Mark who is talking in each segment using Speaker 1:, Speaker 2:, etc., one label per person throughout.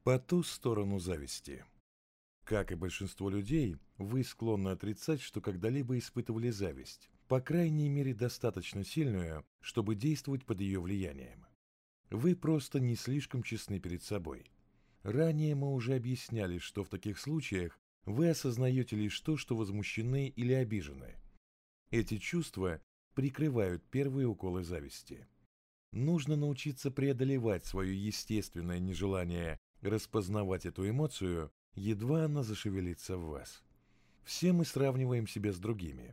Speaker 1: По ту сторону зависти. Как и большинство людей, вы склонны отрицать, что когда-либо испытывали зависть, по крайней мере достаточно сильную, чтобы действовать под ее влиянием. Вы просто не слишком честны перед собой. Ранее мы уже объясняли, что в таких случаях вы осознаете лишь то, что возмущены или обижены. Эти чувства прикрывают первые уколы зависти. Нужно научиться преодолевать свое естественное нежелание распознавать эту эмоцию, едва она зашевелится в вас. Все мы сравниваем себя с другими.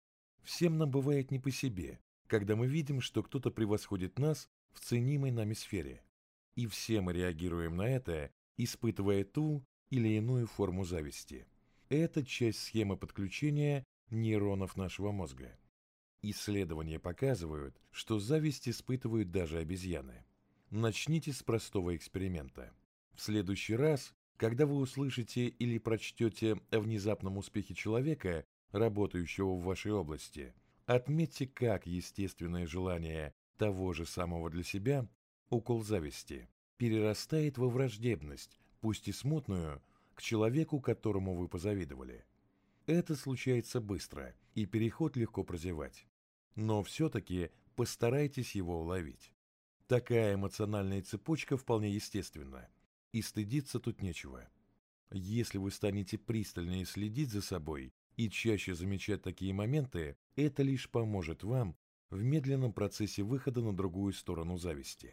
Speaker 1: Всем нам бывает не по себе, когда мы видим, что кто-то превосходит нас в ценимой нами сфере. И все мы реагируем на это, испытывая ту или иную форму зависти. Это часть схемы подключения нейронов нашего мозга. Исследования показывают, что зависть испытывают даже обезьяны. Начните с простого эксперимента. В следующий раз, когда вы услышите или прочтете о внезапном успехе человека, работающего в вашей области, отметьте, как естественное желание того же самого для себя, укол зависти, перерастает во враждебность, пусть и смутную, к человеку, которому вы позавидовали. Это случается быстро, и переход легко прозевать. Но все-таки постарайтесь его уловить. Такая эмоциональная цепочка вполне естественна, и стыдиться тут нечего. Если вы станете пристальнее следить за собой и чаще замечать такие моменты, это лишь поможет вам в медленном процессе выхода на другую сторону зависти.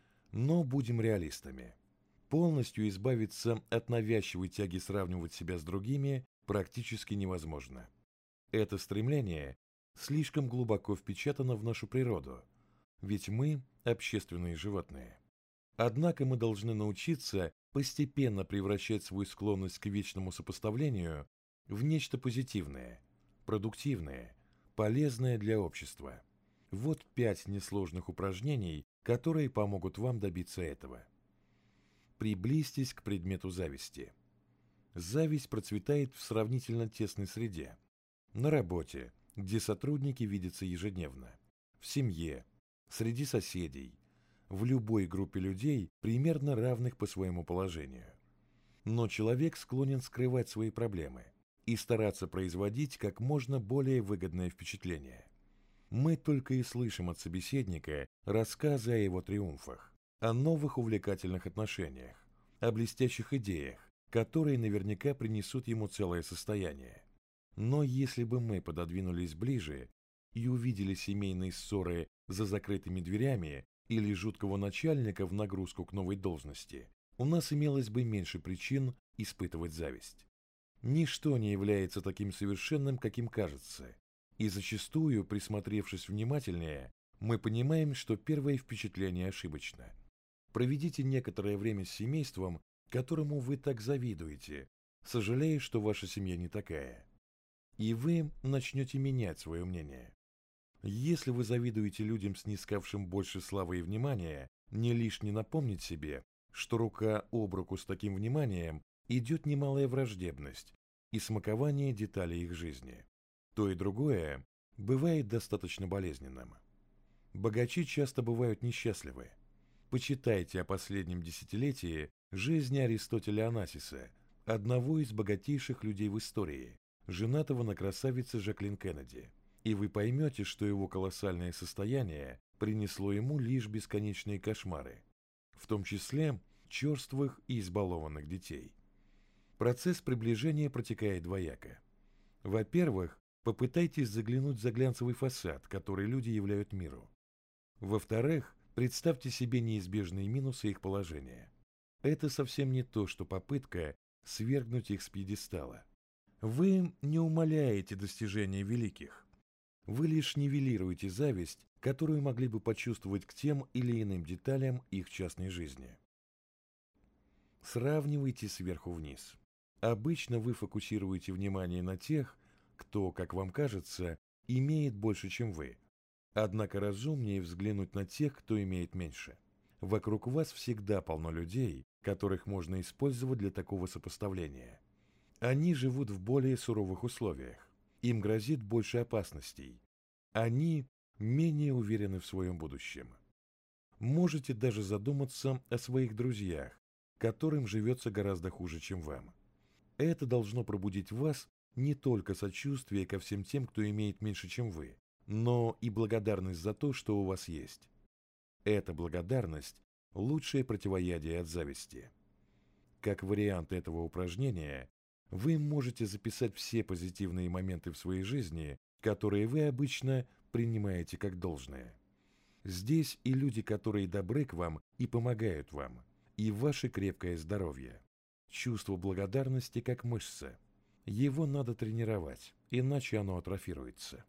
Speaker 1: Но будем реалистами. Полностью избавиться от навязчивой тяги сравнивать себя с другими практически невозможно. Это стремление слишком глубоко впечатано в нашу природу, ведь мы – общественные животные. Однако мы должны научиться постепенно превращать свою склонность к вечному сопоставлению в нечто позитивное, продуктивное, полезное для общества. Вот 5 несложных упражнений, которые помогут вам добиться этого. Приблизьтесь к предмету зависти. Зависть процветает в сравнительно тесной среде. На работе, где сотрудники видятся ежедневно, в семье, среди соседей, в любой группе людей, примерно равных по своему положению. Но человек склонен скрывать свои проблемы и стараться производить как можно более выгодное впечатление. Мы только и слышим от собеседника рассказы о его триумфах, о новых увлекательных отношениях, о блестящих идеях, которые наверняка принесут ему целое состояние. Но если бы мы пододвинулись ближе и увидели семейные ссоры за закрытыми дверями или жуткого начальника в нагрузку к новой должности, у нас имелось бы меньше причин испытывать зависть. Ничто не является таким совершенным, каким кажется, и зачастую, присмотревшись внимательнее, мы понимаем, что первое впечатление ошибочно. Проведите некоторое время с семейством, которому вы так завидуете, сожалея, что ваша семья не такая. И вы начнете менять свое мнение. Если вы завидуете людям, снискавшим больше славы и внимания, не лишне напомнить себе, что рука об руку с таким вниманием идет немалая враждебность и смакование деталей их жизни. То и другое бывает достаточно болезненным. Богачи часто бывают несчастливы. Почитайте о последнем десятилетии жизни Аристотеля Онасиса, одного из богатейших людей в истории, женатого на красавице Жаклин Кеннеди, и вы поймете, что его колоссальное состояние принесло ему лишь бесконечные кошмары, в том числе черствых и избалованных детей. Процесс приближения протекает двояко. Во-первых, попытайтесь заглянуть за глянцевый фасад, который люди являют миру. Во-вторых, представьте себе неизбежные минусы их положения. Это совсем не то, что попытка свергнуть их с пьедестала. Вы не умаляете достижения великих. Вы лишь нивелируете зависть, которую могли бы почувствовать к тем или иным деталям их частной жизни. Сравнивайте сверху вниз. Обычно вы фокусируете внимание на тех, кто, как вам кажется, имеет больше, чем вы. Однако разумнее взглянуть на тех, кто имеет меньше. Вокруг вас всегда полно людей, которых можно использовать для такого сопоставления. Они живут в более суровых условиях. Им грозит больше опасностей. Они менее уверены в своем будущем. Можете даже задуматься о своих друзьях, которым живется гораздо хуже, чем вам. Это должно пробудить в вас не только сочувствие ко всем тем, кто имеет меньше, чем вы, но и благодарность за то, что у вас есть. Эта благодарность – лучшее противоядие от зависти. Как вариант этого упражнения, вы можете записать все позитивные моменты в своей жизни, которые вы обычно принимаете как должное. Здесь и люди, которые добры к вам и помогают вам, и ваше крепкое здоровье. Чувство благодарности как мышца. Его надо тренировать, иначе оно атрофируется.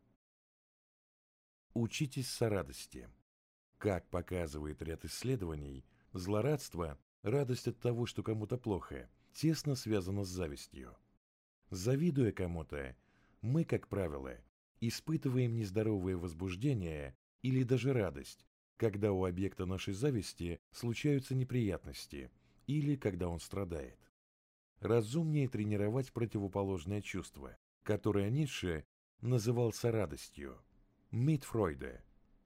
Speaker 1: Учитесь сорадости. Как показывает ряд исследований, злорадство, радость от того, что кому-то плохо, тесно связано с завистью. Завидуя кому-то, мы, как правило, испытываем нездоровое возбуждение или даже радость, когда у объекта нашей зависти случаются неприятности или когда он страдает. Разумнее тренировать противоположное чувство, которое Ницше называл сорадостью. Мит Фройда.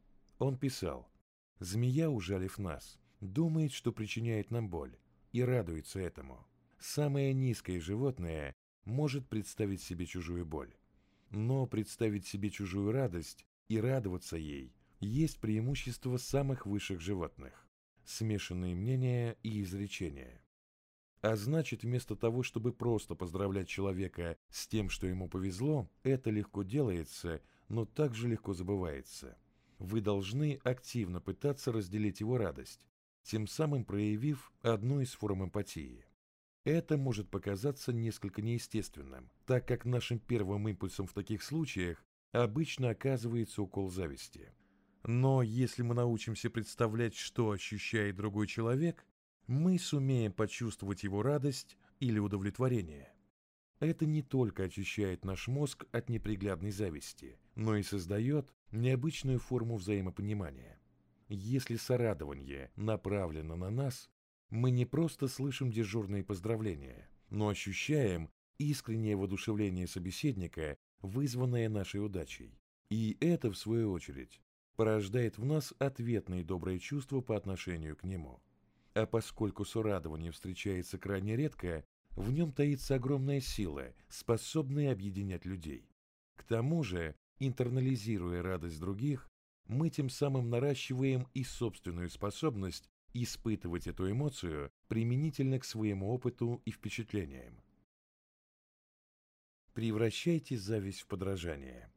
Speaker 1: Он писал: «Змея, ужалив нас, думает, что причиняет нам боль, и радуется этому. Самое низкое животное может представить себе чужую боль. Но представить себе чужую радость и радоваться ей есть преимущество самых высших животных». Смешанные мнения и изречения. А значит, вместо того, чтобы просто поздравлять человека с тем, что ему повезло, это легко делается, но также легко забывается. Вы должны активно пытаться разделить его радость, тем самым проявив одну из форм эмпатии. Это может показаться несколько неестественным, так как нашим первым импульсом в таких случаях обычно оказывается укол зависти. Но если мы научимся представлять, что ощущает другой человек, мы сумеем почувствовать его радость или удовлетворение. Это не только очищает наш мозг от неприглядной зависти, но и создает необычную форму взаимопонимания. Если сорадование направлено на нас, мы не просто слышим дежурные поздравления, но ощущаем искреннее воодушевление собеседника, вызванное нашей удачей. И это, в свою очередь, порождает в нас ответные добрые чувства по отношению к нему. А поскольку сорадование встречается крайне редко, в нем таится огромная сила, способная объединять людей. К тому же, интернализируя радость других, мы тем самым наращиваем и собственную способность испытывать эту эмоцию применительно к своему опыту и впечатлениям. Превращайте зависть в подражание.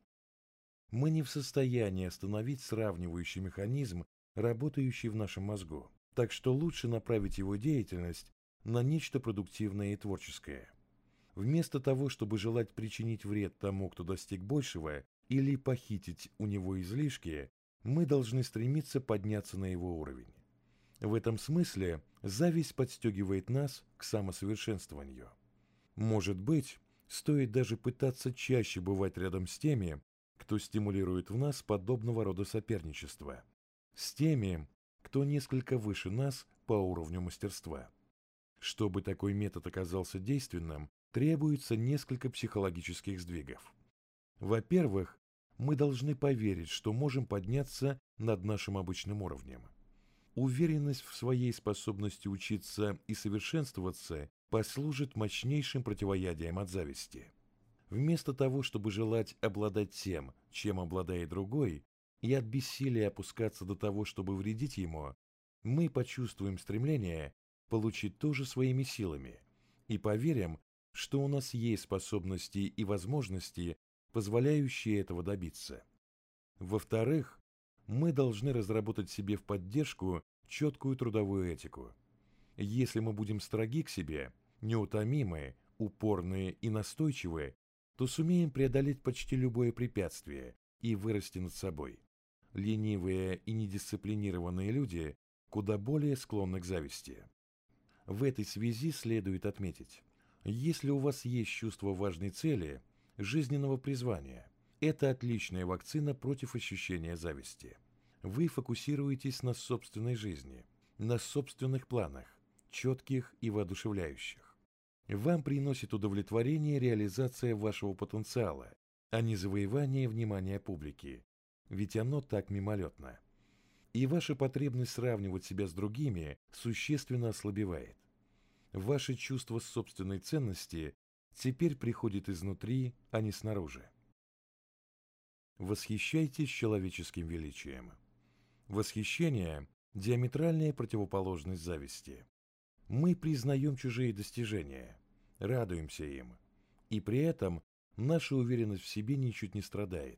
Speaker 1: Мы не в состоянии остановить сравнивающий механизм, работающий в нашем мозгу. Так что лучше направить его деятельность на нечто продуктивное и творческое. Вместо того, чтобы желать причинить вред тому, кто достиг большего, или похитить у него излишки, мы должны стремиться подняться на его уровень. В этом смысле зависть подстегивает нас к самосовершенствованию. Может быть, стоит даже пытаться чаще бывать рядом с теми, кто стимулирует в нас подобного рода соперничество. С теми, кто несколько выше нас по уровню мастерства. Чтобы такой метод оказался действенным, требуется несколько психологических сдвигов. Во-первых, мы должны поверить, что можем подняться над нашим обычным уровнем. Уверенность в своей способности учиться и совершенствоваться послужит мощнейшим противоядием от зависти. Вместо того, чтобы желать обладать тем, чем обладает другой, и от бессилия опускаться до того, чтобы вредить ему, мы почувствуем стремление получить то же своими силами и поверим, что у нас есть способности и возможности, позволяющие этого добиться. Во-вторых, мы должны разработать себе в поддержку четкую трудовую этику. Если мы будем строги к себе, неутомимые, упорные и настойчивые, то сумеем преодолеть почти любое препятствие и вырасти над собой. Ленивые и недисциплинированные люди куда более склонны к зависти. В этой связи следует отметить, если у вас есть чувство важной цели, жизненного призвания, это отличная вакцина против ощущения зависти. Вы фокусируетесь на собственной жизни, на собственных планах, четких и воодушевляющих. Вам приносит удовлетворение реализация вашего потенциала, а не завоевание внимания публики, ведь оно так мимолетно. И ваша потребность сравнивать себя с другими существенно ослабевает. Ваше чувство собственной ценности теперь приходит изнутри, а не снаружи. Восхищайтесь человеческим величием. Восхищение – диаметральная противоположность зависти. Мы признаем чужие достижения, радуемся им, и при этом наша уверенность в себе ничуть не страдает.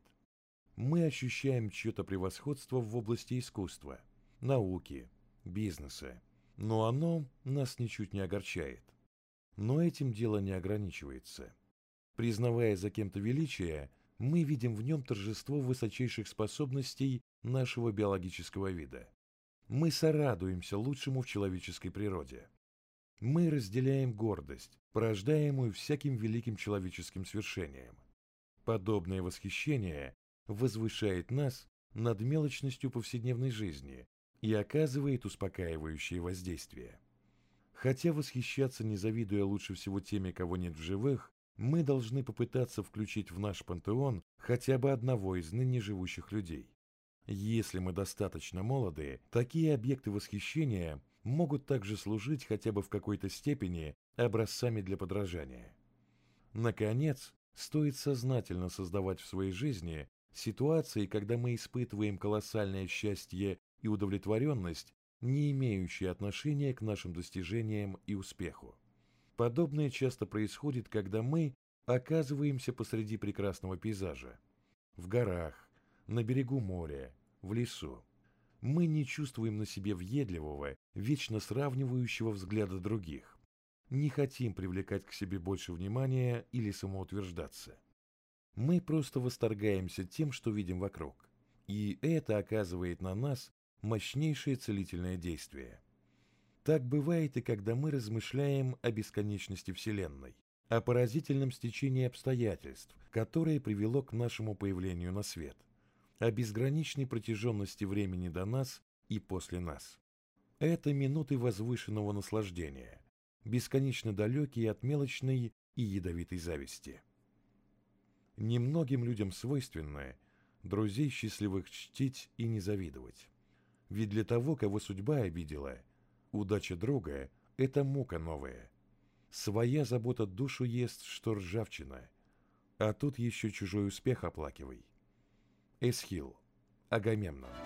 Speaker 1: Мы ощущаем чье-то превосходство в области искусства, науки, бизнеса, но оно нас ничуть не огорчает. Но этим дело не ограничивается. Признавая за кем-то величие, мы видим в нем торжество высочайших способностей нашего биологического вида. Мы сорадуемся лучшему в человеческой природе. Мы разделяем гордость, порождаемую всяким великим человеческим свершением. Подобное восхищение возвышает нас над мелочностью повседневной жизни и оказывает успокаивающее воздействие. Хотя восхищаться, не завидуя лучше всего теми, кого нет в живых, мы должны попытаться включить в наш пантеон хотя бы одного из ныне живущих людей. Если мы достаточно молоды, такие объекты восхищения могут также служить хотя бы в какой-то степени образцами для подражания. Наконец, стоит сознательно создавать в своей жизни ситуации, когда мы испытываем колоссальное счастье и удовлетворенность, не имеющие отношения к нашим достижениям и успеху. Подобное часто происходит, когда мы оказываемся посреди прекрасного пейзажа. В горах, на берегу моря, в лесу. Мы не чувствуем на себе въедливого, вечно сравнивающего взгляда других. Не хотим привлекать к себе больше внимания или самоутверждаться. Мы просто восторгаемся тем, что видим вокруг. И это оказывает на нас мощнейшее целительное действие. Так бывает и когда мы размышляем о бесконечности Вселенной, о поразительном стечении обстоятельств, которое привело к нашему появлению на свет, о безграничной протяженности времени до нас и после нас. Это минуты возвышенного наслаждения, бесконечно далекие от мелочной и ядовитой зависти. Немногим людям свойственно друзей счастливых чтить и не завидовать. Ведь для того, кого судьба обидела, удача друга – это мука новая. Своя забота душу ест, что ржавчина, а тут еще чужой успех оплакивай. Эсхил, Агамемнон.